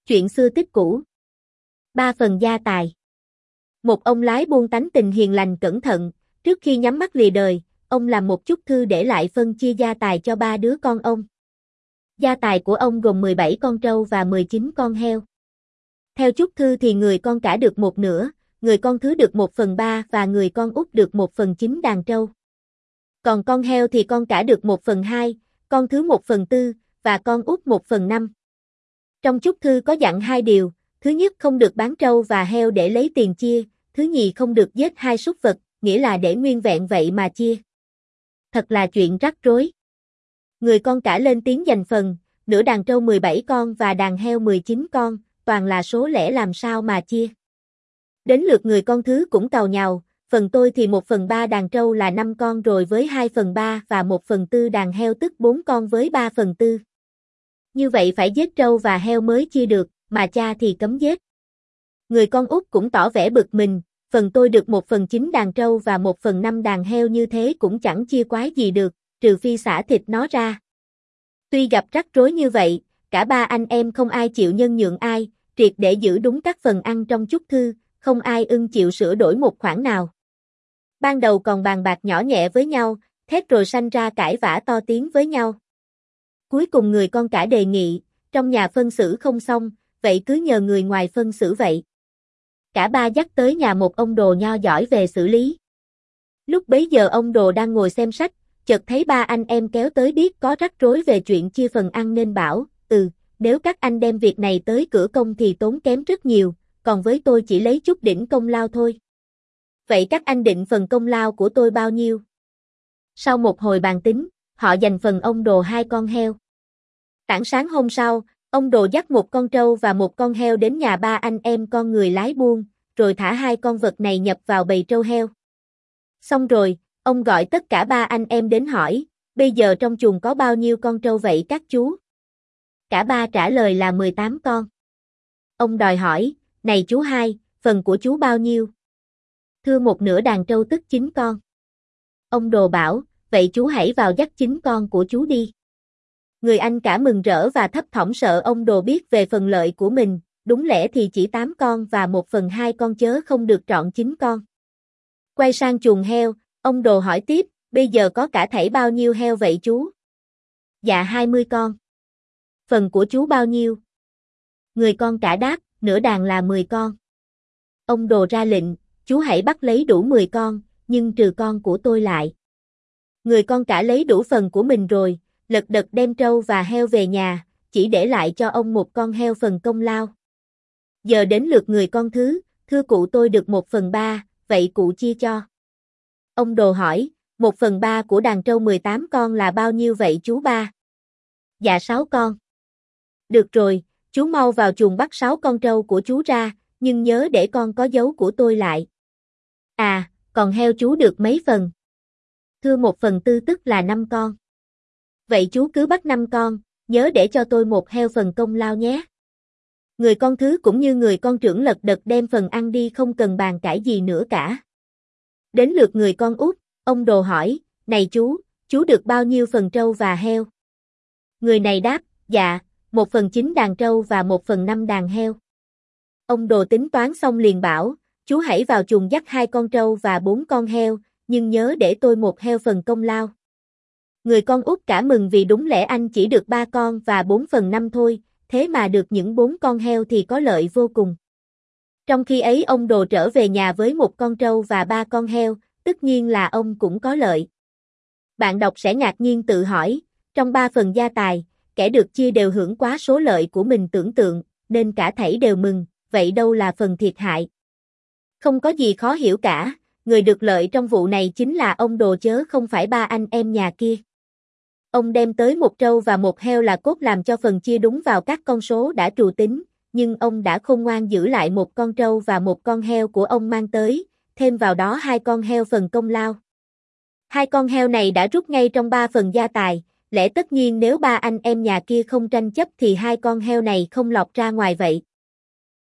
Chuyện xưa tích cũ. 3 phần gia tài. Một ông lái buôn tánh tình hiền lành cẩn thận, trước khi nhắm mắt lìa đời, ông làm một chúc thư để lại phân chia gia tài cho 3 đứa con ông. Gia tài của ông gồm 17 con trâu và 19 con heo. Theo chúc thư thì người con cả được 1/2, người con thứ được 1/3 và người con út được 1/9 đàn trâu. Còn con heo thì con cả được 1/2, con thứ 1/4 và con út 1/5. Trong chúc thư có dặn 2 điều: thứ nhất không được bán trâu và heo để lấy tiền chia, thứ nhì không được giết hai súc vật, nghĩa là để nguyên vẹn vậy mà chia. Thật là chuyện rắc rối. Người con cả lên tiếng giành phần, nửa đàn trâu 17 con và đàn heo 19 con, toàn là số lẻ làm sao mà chia. Đến lượt người con thứ cũng càu nhàu, phần tôi thì 1/3 đàn trâu là 5 con rồi với 2/3 và 1/4 đàn heo tức 4 con với 3/4. Như vậy phải giết trâu và heo mới chia được, mà cha thì cấm giết. Người con út cũng tỏ vẻ bực mình, phần tôi được 1/9 đàn trâu và 1/5 đàn heo như thế cũng chẳng chia quái gì được, trừ phi xả thịt nó ra. Tuy gặp rắc rối như vậy, cả 3 anh em không ai chịu nhân nhượng ai, triệt để giữ đúng các phần ăn trong chúc thư, không ai ưng chịu sửa đổi một khoản nào. Ban đầu còn bàn bạc nhỏ nhẹ với nhau, thét rồi sanh ra cãi vã to tiếng với nhau. Cuối cùng người con cả đề nghị, trong nhà phân xử không xong, vậy cứ nhờ người ngoài phân xử vậy. Cả ba dắt tới nhà một ông đồ nho giỏi về xử lý. Lúc bấy giờ ông đồ đang ngồi xem sách, chợt thấy 3 anh em kéo tới biết có rắc rối về chuyện chia phần ăn nên bảo, nếu các anh đem việc này tới cửa công thì tốn kém rất nhiều, còn với tôi chỉ lấy chút đỉnh công lao thôi. Vậy các anh định phần công lao của tôi bao nhiêu? Sau một hồi bàn tính, họ dành phần ông đồ 2 con heo. Tảng sáng hôm sau, ông đồ dắt một con trâu và một con heo đến nhà 3 anh em con người lái buôn, rồi thả 2 con vật này nhập vào bầy trâu heo. Xong rồi, ông gọi tất cả 3 anh em đến hỏi, bây giờ trong chuồng có bao nhiêu con trâu vậy các chú? Cả ba trả lời là 18 con. Ông đòi hỏi, này chú hai, phần của chú bao nhiêu? Thưa 1/2 đàn trâu tức 9 con. Ông đồ bảo, vậy chú hãy vào dắt 9 con của chú đi. Người anh cả mừng rỡ và thấp thỏm sợ ông đồ biết về phần lợi của mình, đúng lẽ thì chỉ 8 con và 1/2 con chớ không được trọn 9 con. Quay sang chuồng heo, ông đồ hỏi tiếp, bây giờ có cả thảy bao nhiêu heo vậy chú? Dạ 20 con. Phần của chú bao nhiêu? Người con cả đáp, nửa đàn là 10 con. Ông đồ ra lệnh, chú hãy bắt lấy đủ 10 con, nhưng trừ con của tôi lại. Người con cả lấy đủ phần của mình rồi, lật đật đem trâu và heo về nhà, chỉ để lại cho ông một con heo phần công lao. Giờ đến lượt người con thứ, thưa cụ tôi được 1/3, vậy cụ chia cho. Ông đồ hỏi, 1/3 của đàn trâu 18 con là bao nhiêu vậy chú ba? Dạ 6 con. Được rồi, chú mau vào chuồng bắt 6 con trâu của chú ra, nhưng nhớ để con có dấu của tôi lại. À, còn heo chú được mấy phần? Thưa 1/4 tức là 5 con. Vậy chú cứ bắt 5 con, nhớ để cho tôi một heo phần công lao nhé. Người con thứ cũng như người con trưởng lật đật đem phần ăn đi không cần bàn cãi gì nữa cả. Đến lượt người con út, ông đồ hỏi, này chú được bao nhiêu phần trâu và heo? Người này đáp, dạ, 1/9 đàn trâu và 1/5 đàn heo. Ông đồ tính toán xong liền bảo, chú hãy vào chuồng dắt 2 con trâu và 4 con heo, nhưng nhớ để tôi một heo phần công lao. Người con út cả mừng vì đúng lẽ anh chỉ được 3 con và 4/5 thôi, thế mà được những 4 con heo thì có lợi vô cùng. Trong khi ấy ông đồ trở về nhà với 1 con trâu và 3 con heo, tất nhiên là ông cũng có lợi. Bạn đọc sẽ ngạc nhiên tự hỏi, trong 3 phần gia tài, kẻ được chia đều hưởng quá số lợi của mình tưởng tượng, nên cả thảy đều mừng, vậy đâu là phần thiệt hại? Không có gì khó hiểu cả, người được lợi trong vụ này chính là ông đồ chớ không phải 3 anh em nhà kia. Ông đem tới 1 trâu và 1 heo là cốt làm cho phần chia đúng vào các con số đã trù tính, nhưng ông đã khôn ngoan giữ lại 1 con trâu và 1 con heo của ông mang tới, thêm vào đó 2 con heo phần công lao. 2 con heo này đã rút ngay trong 3 phần gia tài, lẽ tất nhiên nếu 3 anh em nhà kia không tranh chấp thì 2 con heo này không lọt ra ngoài vậy.